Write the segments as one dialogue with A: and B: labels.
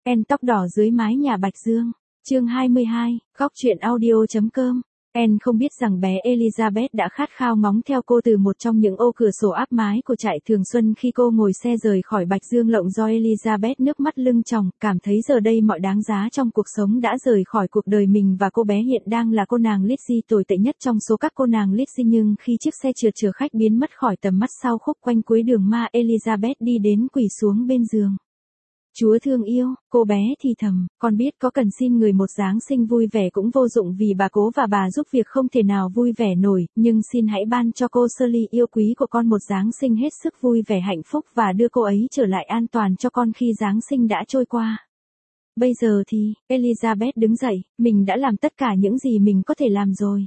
A: En tóc đỏ dưới mái nhà Bạch Dương. Chương 22, góc truyện audio.com. En không biết rằng bé Elizabeth đã khát khao ngóng theo cô từ một trong những ô cửa sổ áp mái của trại Thường Xuân khi cô ngồi xe rời khỏi Bạch Dương Lộng do Elizabeth nước mắt lưng tròng, cảm thấy giờ đây mọi đáng giá trong cuộc sống đã rời khỏi cuộc đời mình và cô bé hiện đang là cô nàng Lizzie tồi tệ nhất trong số các cô nàng Lizzie. Nhưng khi chiếc xe trượt chở khách biến mất khỏi tầm mắt sau khúc quanh cuối đường ma, Elizabeth đi đến quỳ xuống bên giường. Chúa thương yêu, cô bé thì thầm, con biết có cần xin người một Giáng sinh vui vẻ cũng vô dụng vì bà cố và bà giúp việc không thể nào vui vẻ nổi, nhưng xin hãy ban cho cô Shirley yêu quý của con một Giáng sinh hết sức vui vẻ hạnh phúc và đưa cô ấy trở lại an toàn cho con khi Giáng sinh đã trôi qua. Bây giờ thì, Elizabeth đứng dậy, mình đã làm tất cả những gì mình có thể làm rồi.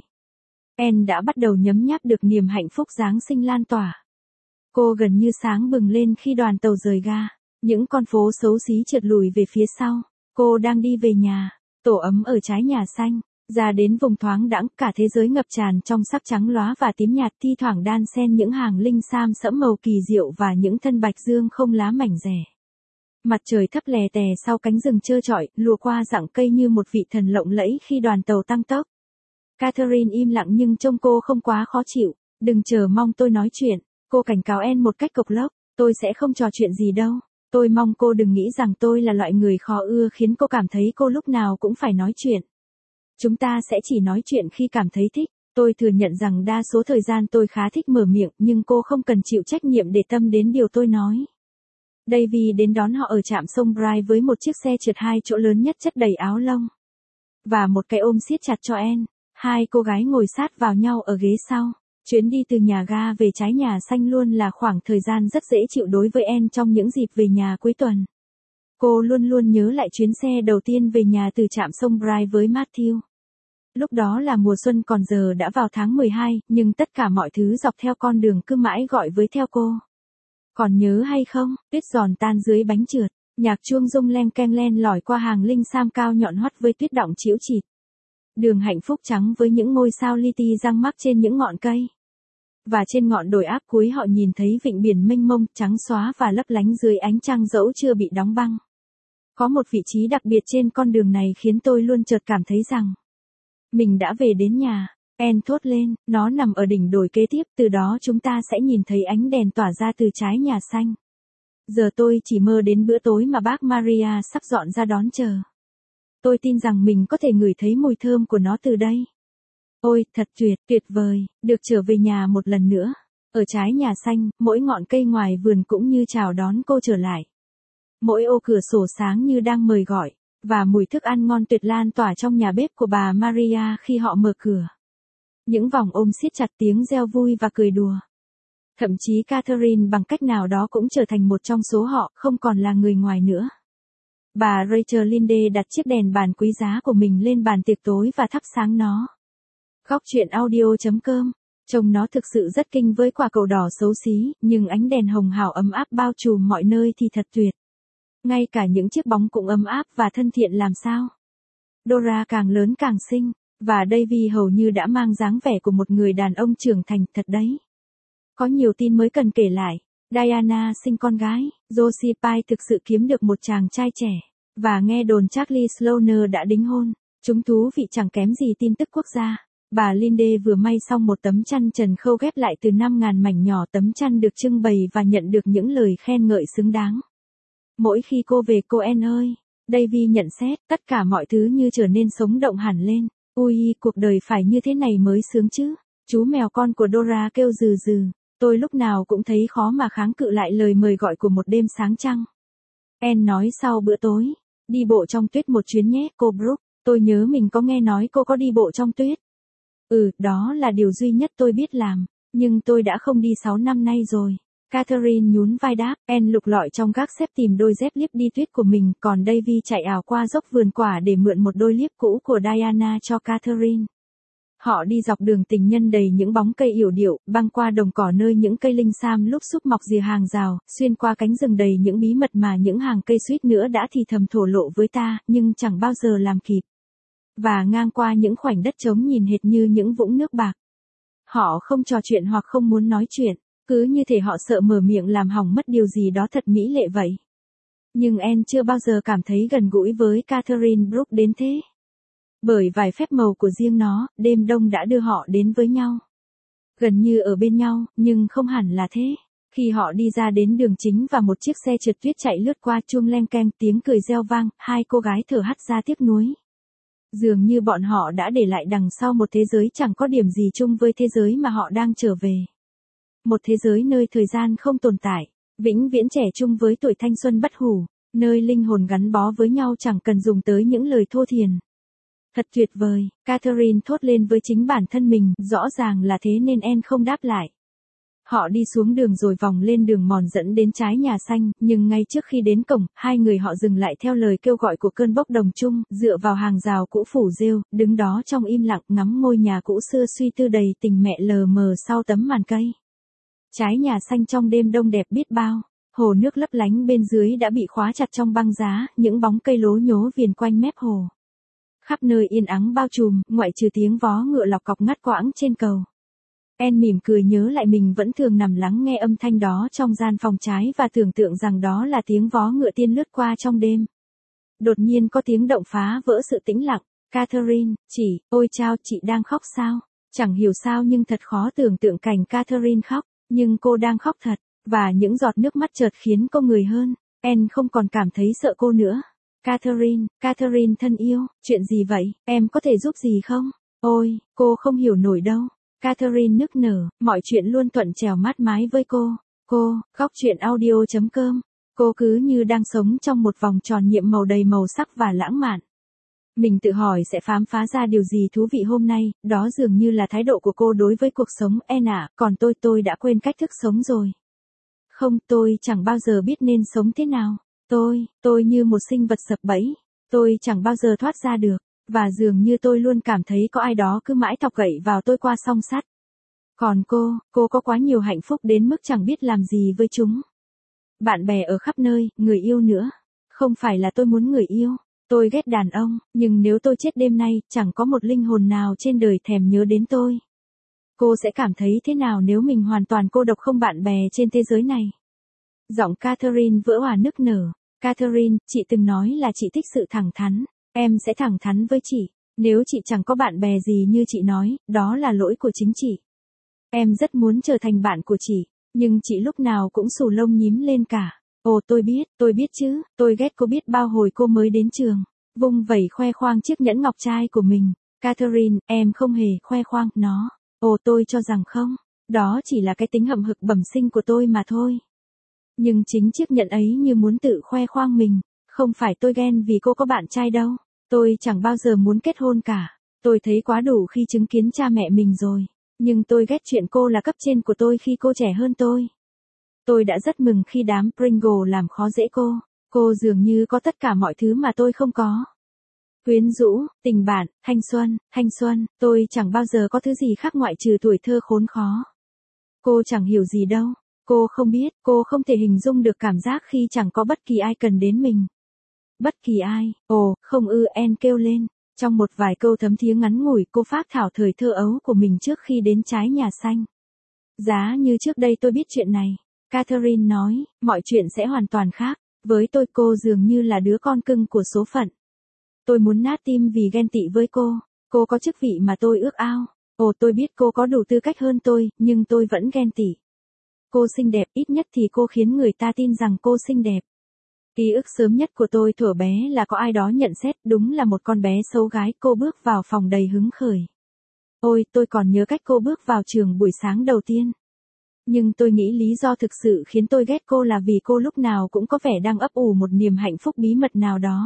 A: En đã bắt đầu nhấm nháp được niềm hạnh phúc Giáng sinh lan tỏa. Cô gần như sáng bừng lên khi đoàn tàu rời ga. Những con phố xấu xí trượt lùi về phía sau. Cô đang đi về nhà. Tổ ấm ở trái nhà xanh. Ra đến vùng thoáng đãng, cả thế giới ngập tràn trong sắc trắng lóa và tím nhạt, thi thoảng đan xen những hàng linh sam sẫm màu kỳ diệu và những thân bạch dương không lá mảnh rẻ. Mặt trời thấp lè tè sau cánh rừng trơ trọi, lùa qua rặng cây như một vị thần lộng lẫy khi đoàn tàu tăng tốc. Catherine im lặng nhưng trông cô không quá khó chịu. Đừng chờ mong tôi nói chuyện. Cô cảnh cáo En một cách cộc lốc. Tôi sẽ không trò chuyện gì đâu. Tôi mong cô đừng nghĩ rằng tôi là loại người khó ưa khiến cô cảm thấy cô lúc nào cũng phải nói chuyện. Chúng ta sẽ chỉ nói chuyện khi cảm thấy thích. Tôi thừa nhận rằng đa số thời gian tôi khá thích mở miệng, nhưng cô không cần chịu trách nhiệm để tâm đến điều tôi nói. Davy đến đón họ ở trạm sông Bright với một chiếc xe trượt 2 chỗ lớn nhất chất đầy áo lông. Và một cái ôm siết chặt cho En. Hai cô gái ngồi sát vào nhau ở ghế sau. Chuyến đi từ nhà ga về trái nhà xanh luôn là khoảng thời gian rất dễ chịu đối với En trong những dịp về nhà cuối tuần. Cô luôn luôn nhớ lại chuyến xe đầu tiên về nhà từ trạm sông Bright với Matthew. Lúc đó là mùa xuân còn giờ đã vào tháng 12, nhưng tất cả mọi thứ dọc theo con đường cứ mãi gọi với theo cô. Còn nhớ hay không, tuyết giòn tan dưới bánh trượt, nhạc chuông rung len keng len lỏi qua hàng linh sam cao nhọn hoắt với tuyết đọng chĩu chịt. Đường hạnh phúc trắng với những ngôi sao li ti răng mắc trên những ngọn cây. Và trên ngọn đồi áp cuối họ nhìn thấy vịnh biển mênh mông, trắng xóa và lấp lánh dưới ánh trăng dẫu chưa bị đóng băng. Có một vị trí đặc biệt trên con đường này khiến tôi luôn chợt cảm thấy rằng mình đã về đến nhà. En thốt lên, nó nằm ở đỉnh đồi kế tiếp, từ đó chúng ta sẽ nhìn thấy ánh đèn tỏa ra từ trái nhà xanh. Giờ tôi chỉ mơ đến bữa tối mà bác Maria sắp dọn ra đón chờ. Tôi tin rằng mình có thể ngửi thấy mùi thơm của nó từ đây. Ôi, thật tuyệt vời, được trở về nhà một lần nữa. Ở trái nhà xanh, mỗi ngọn cây ngoài vườn cũng như chào đón cô trở lại. Mỗi ô cửa sổ sáng như đang mời gọi, và mùi thức ăn ngon tuyệt lan tỏa trong nhà bếp của bà Maria khi họ mở cửa. Những vòng ôm siết chặt, tiếng reo vui và cười đùa. Thậm chí Catherine bằng cách nào đó cũng trở thành một trong số họ, không còn là người ngoài nữa. Bà Rachel Linde đặt chiếc đèn bàn quý giá của mình lên bàn tiệc tối và thắp sáng nó. Góc truyện audio.com. Trông nó thực sự rất kinh với quả cầu đỏ xấu xí, nhưng ánh đèn hồng hào ấm áp bao trùm mọi nơi thì thật tuyệt. Ngay cả những chiếc bóng cũng ấm áp và thân thiện làm sao. Dora càng lớn càng xinh, và Davy hầu như đã mang dáng vẻ của một người đàn ông trưởng thành thật đấy. Có nhiều tin mới cần kể lại. Diana sinh con gái, Josie Pye thực sự kiếm được một chàng trai trẻ, và nghe đồn Charlie Sloane đã đính hôn. Chúng thú vị chẳng kém gì tin tức quốc gia. Bà Linde vừa may xong một tấm chăn trần khâu ghép lại từ 5.000 mảnh nhỏ. Tấm chăn được trưng bày và nhận được những lời khen ngợi xứng đáng. Mỗi khi cô về cô En ơi, Davy nhận xét, tất cả mọi thứ như trở nên sống động hẳn lên. Ui, cuộc đời phải như thế này mới sướng chứ. Chú mèo con của Dora kêu rừ rừ. Tôi lúc nào cũng thấy khó mà kháng cự lại lời mời gọi của một đêm sáng trăng. En nói sau bữa tối. Đi bộ trong tuyết một chuyến nhé, cô Brooke. Tôi nhớ mình có nghe nói cô có đi bộ trong tuyết. Đó là điều duy nhất tôi biết làm. Nhưng tôi đã không đi 6 năm nay rồi. Catherine nhún vai đáp. En lục lọi trong gác xếp tìm đôi dép liếp đi tuyết của mình. Còn Davy chạy ảo qua dốc vườn quả để mượn một đôi liếp cũ của Diana cho Catherine. Họ đi dọc đường tình nhân đầy những bóng cây yểu điệu, băng qua đồng cỏ nơi những cây linh sam lúp xúp mọc rìa hàng rào, xuyên qua cánh rừng đầy những bí mật mà những hàng cây suýt nữa đã thì thầm thổ lộ với ta, nhưng chẳng bao giờ làm kịp. Và ngang qua những khoảnh đất trống nhìn hệt như những vũng nước bạc. Họ không trò chuyện hoặc không muốn nói chuyện, cứ như thể họ sợ mở miệng làm hỏng mất điều gì đó thật mỹ lệ vậy. Nhưng Anne chưa bao giờ cảm thấy gần gũi với Catherine Brooke đến thế. Bởi vài phép màu của riêng nó, đêm đông đã đưa họ đến với nhau. Gần như ở bên nhau, nhưng không hẳn là thế. Khi họ đi ra đến đường chính và một chiếc xe trượt tuyết chạy lướt qua, chuông leng keng, tiếng cười reo vang, hai cô gái thở hắt ra tiếc nuối. Dường như bọn họ đã để lại đằng sau một thế giới chẳng có điểm gì chung với thế giới mà họ đang trở về. Một thế giới nơi thời gian không tồn tại, vĩnh viễn trẻ trung với tuổi thanh xuân bất hủ, nơi linh hồn gắn bó với nhau chẳng cần dùng tới những lời thô thiền. Thật tuyệt vời, Catherine thốt lên với chính bản thân mình, rõ ràng là thế nên Anne không đáp lại. Họ đi xuống đường rồi vòng lên đường mòn dẫn đến trái nhà xanh, nhưng ngay trước khi đến cổng, hai người họ dừng lại theo lời kêu gọi của cơn bốc đồng chung, dựa vào hàng rào cũ phủ rêu, đứng đó trong im lặng ngắm ngôi nhà cũ xưa suy tư đầy tình mẹ lờ mờ sau tấm màn cây. Trái nhà xanh trong đêm đông đẹp biết bao, hồ nước lấp lánh bên dưới đã bị khóa chặt trong băng giá, những bóng cây lố nhố viền quanh mép hồ. Khắp nơi yên ắng bao trùm, ngoại trừ tiếng vó ngựa lọc cọc ngắt quãng trên cầu. Anne mỉm cười nhớ lại mình vẫn thường nằm lắng nghe âm thanh đó trong gian phòng trái và tưởng tượng rằng đó là tiếng vó ngựa tiên lướt qua trong đêm. Đột nhiên có tiếng động phá vỡ sự tĩnh lặng. Catherine, ôi chao, chị đang khóc sao? Chẳng hiểu sao nhưng thật khó tưởng tượng cảnh Catherine khóc, nhưng cô đang khóc thật, và những giọt nước mắt chợt khiến cô người hơn. Anne không còn cảm thấy sợ cô nữa. Catherine thân yêu, chuyện gì vậy, em có thể giúp gì không? Ôi, cô không hiểu nổi đâu. Catherine nức nở, mọi chuyện luôn thuận trèo mát mái với cô. Góc truyện audio.com. Cô cứ như đang sống trong một vòng tròn nhiệm màu đầy màu sắc và lãng mạn. Mình tự hỏi sẽ khám phá ra điều gì thú vị hôm nay, đó dường như là thái độ của cô đối với cuộc sống. Anne ạ, còn tôi đã quên cách thức sống rồi. Không, tôi chẳng bao giờ biết nên sống thế nào. Tôi như một sinh vật sập bẫy. Tôi chẳng bao giờ thoát ra được. Và dường như tôi luôn cảm thấy có ai đó cứ mãi thọc gậy vào tôi qua song sắt. Còn cô có quá nhiều hạnh phúc đến mức chẳng biết làm gì với chúng. Bạn bè ở khắp nơi, người yêu nữa. Không phải là tôi muốn người yêu, tôi ghét đàn ông, nhưng nếu tôi chết đêm nay, chẳng có một linh hồn nào trên đời thèm nhớ đến tôi. Cô sẽ cảm thấy thế nào nếu mình hoàn toàn cô độc không bạn bè trên thế giới này? Giọng Catherine vỡ òa nức nở. Catherine, chị từng nói là chị thích sự thẳng thắn. Em sẽ thẳng thắn với chị. Nếu chị chẳng có bạn bè gì như chị nói, đó là lỗi của chính chị. Em rất muốn trở thành bạn của chị, nhưng chị lúc nào cũng xù lông nhím lên cả. Ồ tôi biết chứ, tôi ghét cô biết bao hồi cô mới đến trường. Vung vẩy khoe khoang chiếc nhẫn ngọc trai của mình. Catherine, em không hề khoe khoang nó. Ồ tôi cho rằng không, đó chỉ là cái tính hậm hực bẩm sinh của tôi mà thôi. Nhưng chính chiếc nhẫn ấy như muốn tự khoe khoang mình. Không phải tôi ghen vì cô có bạn trai đâu. Tôi chẳng bao giờ muốn kết hôn cả. Tôi thấy quá đủ khi chứng kiến cha mẹ mình rồi. Nhưng tôi ghét chuyện cô là cấp trên của tôi khi cô trẻ hơn tôi. Tôi đã rất mừng khi đám Pringle làm khó dễ cô. Cô dường như có tất cả mọi thứ mà tôi không có. Quyến rũ, tình bạn, thanh xuân, tôi chẳng bao giờ có thứ gì khác ngoại trừ tuổi thơ khốn khó. Cô chẳng hiểu gì đâu. Cô không biết, cô không thể hình dung được cảm giác khi chẳng có bất kỳ ai cần đến mình. Bất kỳ ai, không ư, Anne kêu lên. Trong một vài câu thấm thía ngắn ngủi, cô phác thảo thời thơ ấu của mình trước khi đến trái nhà xanh. Giá như trước đây tôi biết chuyện này, Catherine nói, mọi chuyện sẽ hoàn toàn khác. Với tôi cô dường như là đứa con cưng của số phận. Tôi muốn nát tim vì ghen tị với cô. Cô có chức vị mà tôi ước ao. Tôi biết cô có đủ tư cách hơn tôi, nhưng tôi vẫn ghen tị. Cô xinh đẹp, ít nhất thì cô khiến người ta tin rằng cô xinh đẹp. Ký ức sớm nhất của tôi thuở bé là có ai đó nhận xét đúng là một con bé xấu gái. Cô bước vào phòng đầy hứng khởi. Ôi, tôi còn nhớ cách cô bước vào trường buổi sáng đầu tiên. Nhưng tôi nghĩ lý do thực sự khiến tôi ghét cô là vì cô lúc nào cũng có vẻ đang ấp ủ một niềm hạnh phúc bí mật nào đó.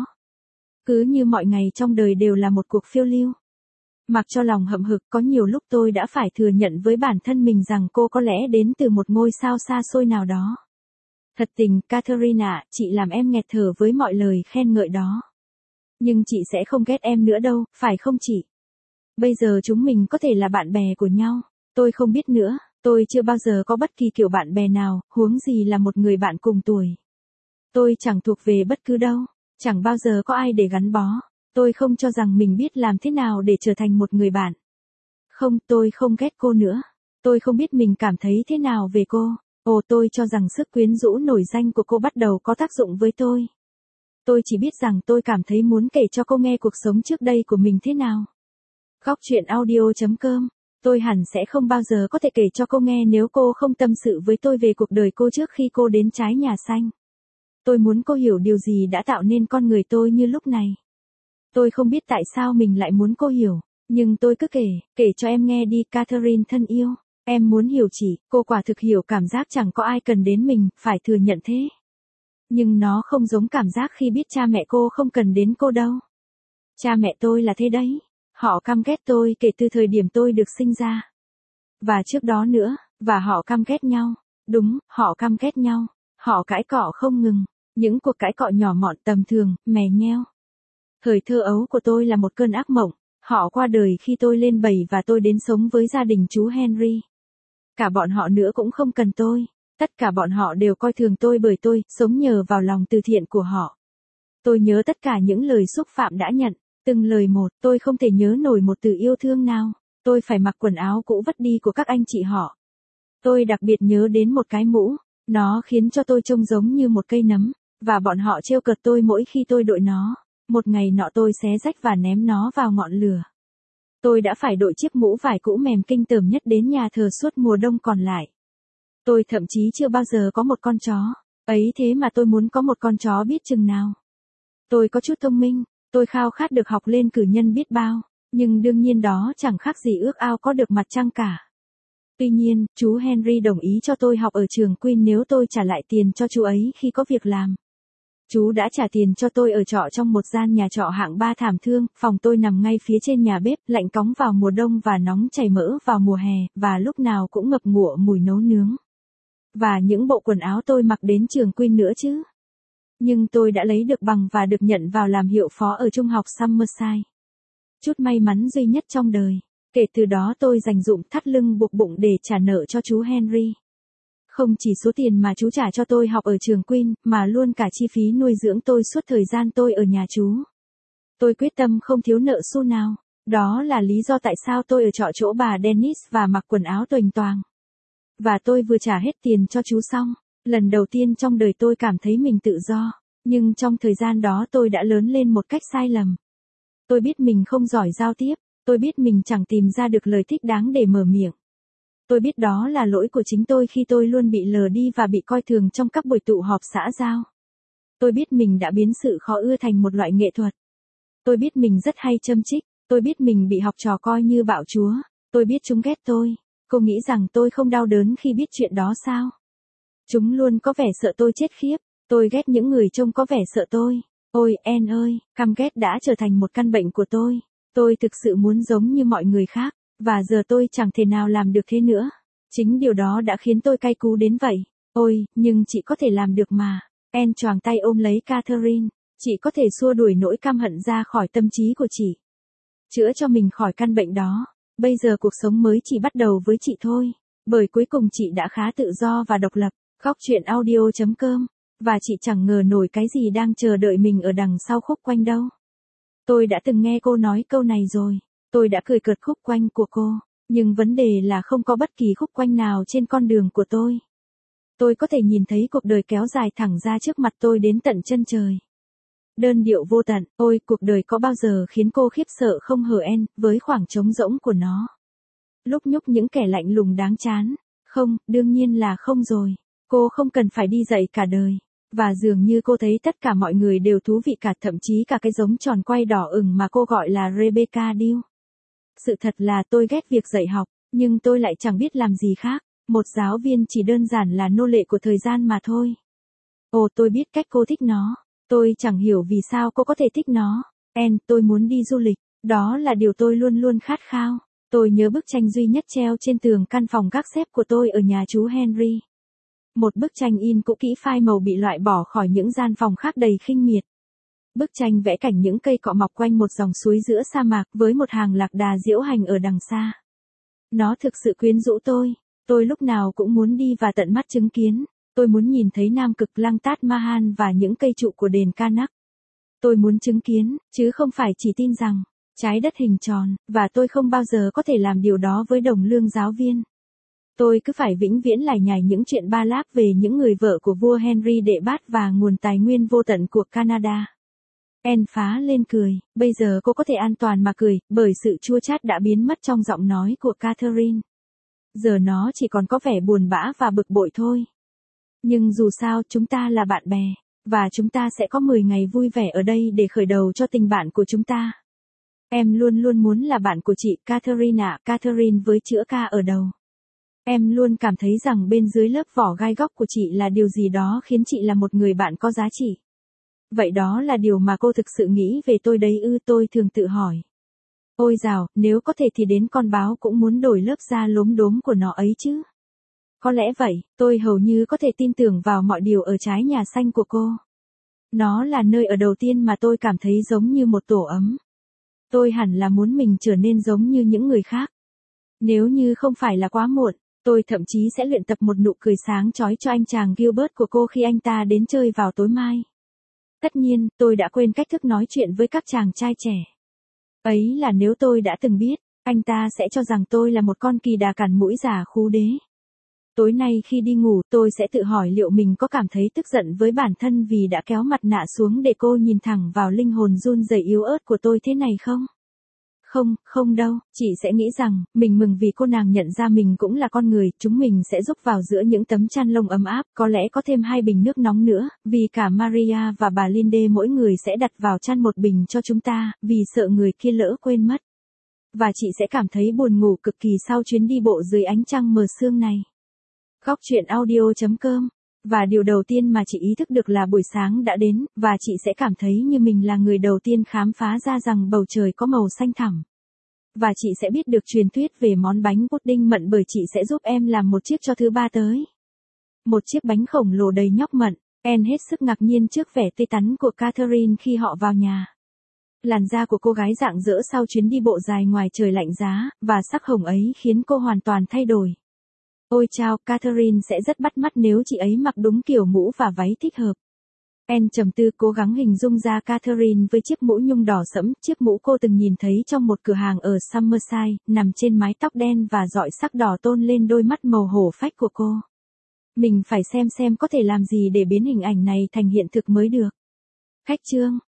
A: Cứ như mọi ngày trong đời đều là một cuộc phiêu lưu. Mặc cho lòng hậm hực, có nhiều lúc tôi đã phải thừa nhận với bản thân mình rằng cô có lẽ đến từ một ngôi sao xa xôi nào đó. Thật tình, Catherine ạ, chị làm em nghẹt thở với mọi lời khen ngợi đó. Nhưng chị sẽ không ghét em nữa đâu, phải không chị? Bây giờ chúng mình có thể là bạn bè của nhau. Tôi không biết nữa, tôi chưa bao giờ có bất kỳ kiểu bạn bè nào, huống gì là một người bạn cùng tuổi. Tôi chẳng thuộc về bất cứ đâu, chẳng bao giờ có ai để gắn bó. Tôi không cho rằng mình biết làm thế nào để trở thành một người bạn. Không, tôi không ghét cô nữa. Tôi không biết mình cảm thấy thế nào về cô. Tôi cho rằng sức quyến rũ nổi danh của cô bắt đầu có tác dụng với tôi. Tôi chỉ biết rằng tôi cảm thấy muốn kể cho cô nghe cuộc sống trước đây của mình thế nào. Góc chuyện audio.com. Tôi hẳn sẽ không bao giờ có thể kể cho cô nghe nếu cô không tâm sự với tôi về cuộc đời cô trước khi cô đến trái nhà xanh. Tôi muốn cô hiểu điều gì đã tạo nên con người tôi như lúc này. Tôi không biết tại sao mình lại muốn cô hiểu, nhưng tôi cứ kể cho em nghe đi Catherine thân yêu. Em muốn hiểu chị, cô quả thực hiểu cảm giác chẳng có ai cần đến mình, phải thừa nhận thế. Nhưng nó không giống cảm giác khi biết cha mẹ cô không cần đến cô đâu. Cha mẹ tôi là thế đấy. Họ căm ghét tôi kể từ thời điểm tôi được sinh ra. Và trước đó nữa, và họ căm ghét nhau. Đúng, họ căm ghét nhau. Họ cãi cọ không ngừng. Những cuộc cãi cọ nhỏ mọn tầm thường, mè nheo. Thời thơ ấu của tôi là một cơn ác mộng. Họ qua đời khi tôi lên 7 và tôi đến sống với gia đình chú Henry. Cả bọn họ nữa cũng không cần tôi. Tất cả bọn họ đều coi thường tôi bởi tôi sống nhờ vào lòng từ thiện của họ. Tôi nhớ tất cả những lời xúc phạm đã nhận. Từng lời một, tôi không thể nhớ nổi một từ yêu thương nào. Tôi phải mặc quần áo cũ vất đi của các anh chị họ. Tôi đặc biệt nhớ đến một cái mũ. Nó khiến cho tôi trông giống như một cây nấm. Và bọn họ trêu cợt tôi mỗi khi tôi đội nó. Một ngày nọ tôi xé rách và ném nó vào ngọn lửa. Tôi đã phải đội chiếc mũ vải cũ mềm kinh tởm nhất đến nhà thờ suốt mùa đông còn lại. Tôi thậm chí chưa bao giờ có một con chó. Ấy thế mà tôi muốn có một con chó biết chừng nào. Tôi có chút thông minh. Tôi khao khát được học lên cử nhân biết bao. Nhưng đương nhiên đó chẳng khác gì ước ao có được mặt trăng cả. Tuy nhiên, chú Henry đồng ý cho tôi học ở trường Queen nếu tôi trả lại tiền cho chú ấy khi có việc làm. Chú đã trả tiền cho tôi ở trọ trong một gian nhà trọ hạng 3 thảm thương, phòng tôi nằm ngay phía trên nhà bếp, lạnh cóng vào mùa đông và nóng chảy mỡ vào mùa hè, và lúc nào cũng ngập ngụa mùi nấu nướng. Và những bộ quần áo tôi mặc đến trường Queen nữa chứ. Nhưng tôi đã lấy được bằng và được nhận vào làm hiệu phó ở trung học Summerside. Chút may mắn duy nhất trong đời. Kể từ đó tôi dành dụm thắt lưng buộc bụng để trả nợ cho chú Henry. Không chỉ số tiền mà chú trả cho tôi học ở trường Queen, mà luôn cả chi phí nuôi dưỡng tôi suốt thời gian tôi ở nhà chú. Tôi quyết tâm không thiếu nợ xu nào. Đó là lý do tại sao tôi ở trọ chỗ bà Dennis và mặc quần áo toành toàng. Và tôi vừa trả hết tiền cho chú xong. Lần đầu tiên trong đời tôi cảm thấy mình tự do. Nhưng trong thời gian đó tôi đã lớn lên một cách sai lầm. Tôi biết mình không giỏi giao tiếp. Tôi biết mình chẳng tìm ra được lời thích đáng để mở miệng. Tôi biết đó là lỗi của chính tôi khi tôi luôn bị lờ đi và bị coi thường trong các buổi tụ họp xã giao. Tôi biết mình đã biến sự khó ưa thành một loại nghệ thuật. Tôi biết mình rất hay châm chích. Tôi biết mình bị học trò coi như bạo chúa. Tôi biết chúng ghét tôi. Cô nghĩ rằng tôi không đau đớn khi biết chuyện đó sao? Chúng luôn có vẻ sợ tôi chết khiếp. Tôi ghét những người trông có vẻ sợ tôi. Ôi, Anne ơi, căm ghét đã trở thành một căn bệnh của tôi. Tôi thực sự muốn giống như mọi người khác. Và giờ tôi chẳng thể nào làm được thế nữa. Chính điều đó đã khiến tôi cay cú đến vậy. Ôi, nhưng chị có thể làm được mà. Anne choàng tay ôm lấy Catherine. Chị có thể xua đuổi nỗi căm hận ra khỏi tâm trí của chị. Chữa cho mình khỏi căn bệnh đó. Bây giờ cuộc sống mới chỉ bắt đầu với chị thôi. Bởi cuối cùng chị đã khá tự do và độc lập. Góc chuyện audio.com. Và chị chẳng ngờ nổi cái gì đang chờ đợi mình ở đằng sau khúc quanh đâu. Tôi đã từng nghe cô nói câu này rồi. Tôi đã cười cợt khúc quanh của cô. Nhưng vấn đề là không có bất kỳ khúc quanh nào trên con đường của tôi. Tôi có thể nhìn thấy cuộc đời kéo dài thẳng ra trước mặt tôi đến tận chân trời. Đơn điệu vô tận, ôi cuộc đời có bao giờ khiến cô khiếp sợ không hờ en, với khoảng trống rỗng của nó. Lúc nhúc những kẻ lạnh lùng đáng chán. Không, đương nhiên là không rồi. Cô không cần phải đi dậy cả đời. Và dường như cô thấy tất cả mọi người đều thú vị cả, thậm chí cả cái giống tròn quay đỏ ửng mà cô gọi là Rebecca Deal. Sự thật là tôi ghét việc dạy học, nhưng tôi lại chẳng biết làm gì khác. Một giáo viên chỉ đơn giản là nô lệ của thời gian mà thôi. Ồ, tôi biết cách cô thích nó. Tôi chẳng hiểu vì sao cô có thể thích nó. Anne, tôi muốn đi du lịch. Đó là điều tôi luôn luôn khát khao. Tôi nhớ bức tranh duy nhất treo trên tường căn phòng gác xếp của tôi ở nhà chú Henry. Một bức tranh in cũ kỹ phai màu bị loại bỏ khỏi những gian phòng khác đầy khinh miệt. Bức tranh vẽ cảnh những cây cọ mọc quanh một dòng suối giữa sa mạc với một hàng lạc đà diễu hành ở đằng xa. Nó thực sự quyến rũ tôi. Tôi lúc nào cũng muốn đi và tận mắt chứng kiến. Tôi muốn nhìn thấy Nam Cực Lăng Tát Mahan và những cây trụ của đền Karnak. Tôi muốn chứng kiến, chứ không phải chỉ tin rằng, trái đất hình tròn, và tôi không bao giờ có thể làm điều đó với đồng lương giáo viên. Tôi cứ phải vĩnh viễn lải nhải những chuyện ba láp về những người vợ của vua Henry đệ Bát và nguồn tài nguyên vô tận của Canada. Anne phá lên cười, bây giờ cô có thể an toàn mà cười, bởi sự chua chát đã biến mất trong giọng nói của Catherine. Giờ nó chỉ còn có vẻ buồn bã và bực bội thôi. Nhưng dù sao chúng ta là bạn bè, và chúng ta sẽ có 10 ngày vui vẻ ở đây để khởi đầu cho tình bạn của chúng ta. Em luôn luôn muốn là bạn của chị, Catherine ạ, Catherine với chữ K ở đầu. Em luôn cảm thấy rằng bên dưới lớp vỏ gai góc của chị là điều gì đó khiến chị là một người bạn có giá trị. Vậy đó là điều mà cô thực sự nghĩ về tôi đấy ư, tôi thường tự hỏi. Ôi dào, nếu có thể thì đến con báo cũng muốn đổi lớp da lốm đốm của nó ấy chứ. Có lẽ vậy, tôi hầu như có thể tin tưởng vào mọi điều ở trái nhà xanh của cô. Nó là nơi ở đầu tiên mà tôi cảm thấy giống như một tổ ấm. Tôi hẳn là muốn mình trở nên giống như những người khác. Nếu như không phải là quá muộn, tôi thậm chí sẽ luyện tập một nụ cười sáng chói cho anh chàng Gilbert của cô khi anh ta đến chơi vào tối mai. Tất nhiên, tôi đã quên cách thức nói chuyện với các chàng trai trẻ. Ấy là nếu tôi đã từng biết, anh ta sẽ cho rằng tôi là một con kỳ đà cản mũi giả khú đế. Tối nay khi đi ngủ, tôi sẽ tự hỏi liệu mình có cảm thấy tức giận với bản thân vì đã kéo mặt nạ xuống để cô nhìn thẳng vào linh hồn run rẩy yếu ớt của tôi thế này không? Không, không đâu, chị sẽ nghĩ rằng, mình mừng vì cô nàng nhận ra mình cũng là con người, chúng mình sẽ giúp vào giữa những tấm chăn lông ấm áp, có lẽ có thêm 2 bình nước nóng nữa, vì cả Maria và bà Linde mỗi người sẽ đặt vào chăn một bình cho chúng ta, vì sợ người kia lỡ quên mất. Và chị sẽ cảm thấy buồn ngủ cực kỳ sau chuyến đi bộ dưới ánh trăng mờ sương này. Góc truyện audio.com. Và điều đầu tiên mà chị ý thức được là buổi sáng đã đến, và chị sẽ cảm thấy như mình là người đầu tiên khám phá ra rằng bầu trời có màu xanh thẳm. Và chị sẽ biết được truyền thuyết về món bánh pudding mận bởi chị sẽ giúp em làm một chiếc cho thứ ba tới. Một chiếc bánh khổng lồ đầy nhóc mận. Anne hết sức ngạc nhiên trước vẻ tươi tắn của Catherine khi họ vào nhà. Làn da của cô gái rạng rỡ sau chuyến đi bộ dài ngoài trời lạnh giá, và sắc hồng ấy khiến cô hoàn toàn thay đổi. Ôi chao, Catherine sẽ rất bắt mắt nếu chị ấy mặc đúng kiểu mũ và váy thích hợp. Anne trầm tư cố gắng hình dung ra Catherine với chiếc mũ nhung đỏ sẫm, chiếc mũ cô từng nhìn thấy trong một cửa hàng ở Summerside, nằm trên mái tóc đen và dọi sắc đỏ tôn lên đôi mắt màu hổ phách của cô. Mình phải xem có thể làm gì để biến hình ảnh này thành hiện thực mới được. Khách chương.